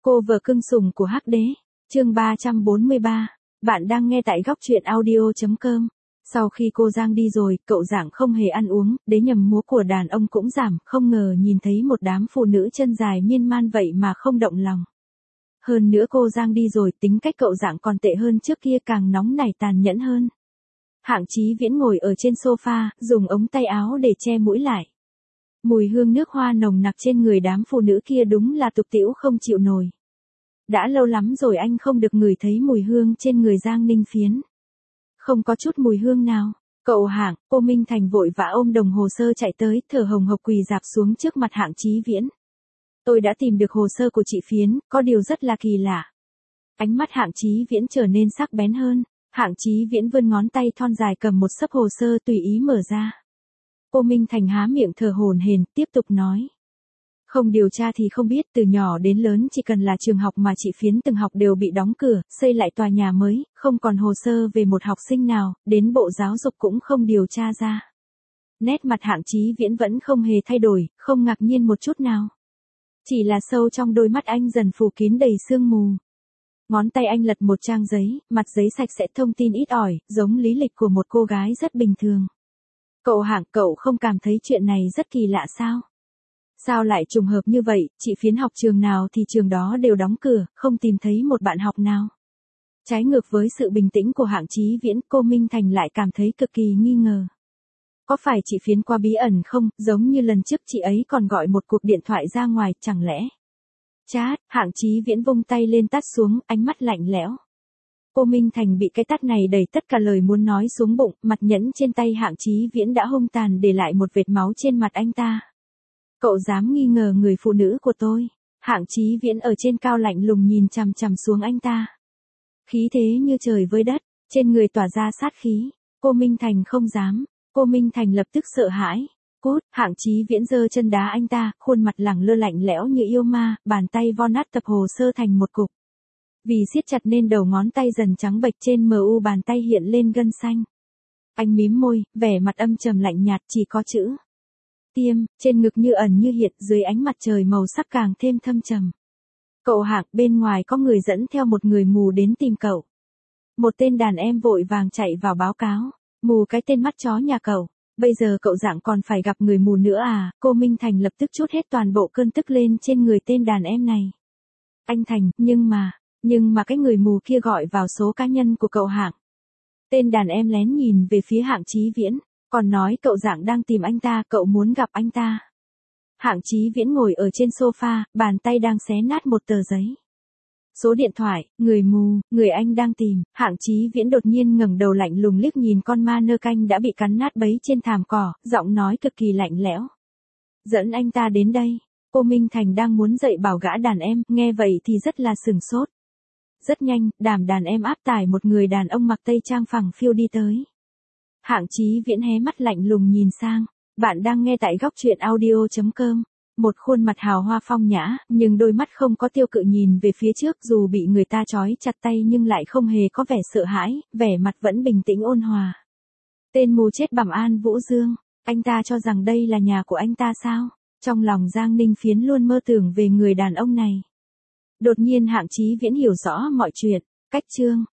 Cô vợ cưng sủng của Hắc Đế, chương 343. Bạn đang nghe tại góc truyện audio.com. Sau khi cô Giang đi rồi, cậu Giảng không hề ăn uống, đế nhầm múa của đàn ông cũng giảm, không ngờ nhìn thấy một đám phụ nữ chân dài miên man vậy mà không động lòng. Hơn nữa cô Giang đi rồi, tính cách cậu Giảng còn tệ hơn trước kia, càng nóng nảy tàn nhẫn hơn. Hạng Chí Viễn ngồi ở trên sofa, dùng ống tay áo để che mũi lại. Mùi hương nước hoa nồng nặc trên người đám phụ nữ kia đúng là tục tĩu không chịu nổi. Đã lâu lắm rồi anh không được ngửi thấy mùi hương trên người Giang Ninh Phiến. Không có chút mùi hương nào. Cậu Hạng, cô Minh Thành vội vã ôm đồng hồ sơ chạy tới, thở hồng hộc quỳ rạp xuống trước mặt Hạng Chí Viễn. Tôi đã tìm được hồ sơ của chị Phiến, có điều rất là kỳ lạ. Ánh mắt Hạng Chí Viễn trở nên sắc bén hơn. Hạng Chí Viễn vươn ngón tay thon dài cầm một xấp hồ sơ tùy ý mở ra. Cô Minh Thành há miệng thở hổn hển, tiếp tục nói. Không điều tra thì không biết, từ nhỏ đến lớn chỉ cần là trường học mà chị Phiến từng học đều bị đóng cửa, xây lại tòa nhà mới, không còn hồ sơ về một học sinh nào, đến Bộ Giáo dục cũng không điều tra ra. Nét mặt Hạng Chí Viễn vẫn không hề thay đổi, không ngạc nhiên một chút nào. Chỉ là sâu trong đôi mắt anh dần phủ kín đầy sương mù. Ngón tay anh lật một trang giấy, mặt giấy sạch sẽ thông tin ít ỏi, giống lý lịch của một cô gái rất bình thường. Cậu Hạng, cậu không cảm thấy chuyện này rất kỳ lạ sao? Sao lại trùng hợp như vậy, chị Phiến học trường nào thì trường đó đều đóng cửa, không tìm thấy một bạn học nào. Trái ngược với sự bình tĩnh của Hạng Chí Viễn, cô Minh Thành lại cảm thấy cực kỳ nghi ngờ. Có phải chị Phiến qua bí ẩn không, giống như lần trước chị ấy còn gọi một cuộc điện thoại ra ngoài, chẳng lẽ? Chát, Hạng Chí Viễn vung tay lên tát xuống, ánh mắt lạnh lẽo. Cô Minh Thành bị cái tát này đẩy tất cả lời muốn nói xuống bụng, mặt nhẫn trên tay Hạng Chí Viễn đã hung tàn để lại một vệt máu trên mặt anh ta. Cậu dám nghi ngờ người phụ nữ của tôi? Hạng Chí Viễn ở trên cao lạnh lùng nhìn chằm chằm xuống anh ta. Khí thế như trời với đất, trên người tỏa ra sát khí. Cô Minh Thành không dám. Cô Minh Thành lập tức sợ hãi. Cút, Hạng Chí Viễn giơ chân đá anh ta, khuôn mặt lẳng lơ lạnh lẽo như yêu ma, bàn tay vo nát tập hồ sơ thành một cục. Vì siết chặt nên đầu ngón tay dần trắng bệch, trên mu bàn tay hiện lên gân xanh. Anh mím môi, vẻ mặt âm trầm lạnh nhạt, chỉ có chữ tiêm, trên ngực như ẩn như hiện, dưới ánh mặt trời màu sắc càng thêm thâm trầm. Cậu Hạng, bên ngoài có người dẫn theo một người mù đến tìm cậu. Một tên đàn em vội vàng chạy vào báo cáo. Mù cái tên mắt chó nhà cậu. Bây giờ cậu Giảng còn phải gặp người mù nữa à? Cô Minh Thành lập tức trút hết toàn bộ cơn tức lên trên người tên đàn em này. Anh Thành, nhưng mà cái người mù kia gọi vào số cá nhân của cậu Hạng. Tên đàn em lén nhìn về phía Hạng Chí Viễn, còn nói cậu Giảng đang tìm anh ta, cậu muốn gặp anh ta. Hạng Chí Viễn ngồi ở trên sofa, bàn tay đang xé nát một tờ giấy. Số điện thoại, người mù, người anh đang tìm. Hạng Chí Viễn đột nhiên ngẩng đầu lạnh lùng liếc nhìn con ma nơ canh đã bị cắn nát bấy trên thảm cỏ, giọng nói cực kỳ lạnh lẽo. Dẫn anh ta đến đây. Cô Minh Thành đang muốn dạy bảo gã đàn em, nghe vậy thì rất là sửng sốt. Rất nhanh, đàn em áp tải một người đàn ông mặc tây trang phẳng phiu đi tới. Hạng Chí Viễn hé mắt lạnh lùng nhìn sang. Bạn đang nghe tại góc truyện audio.com. Một khuôn mặt hào hoa phong nhã, nhưng đôi mắt không có tiêu cự nhìn về phía trước, dù bị người ta trói chặt tay nhưng lại không hề có vẻ sợ hãi, vẻ mặt vẫn bình tĩnh ôn hòa. Tên mù chết bẩm An Vũ Dương, anh ta cho rằng đây là nhà của anh ta sao? Trong lòng Giang Ninh Phiến luôn mơ tưởng về người đàn ông này. Đột nhiên Hạng Chí Viễn hiểu rõ mọi chuyện. Cách chương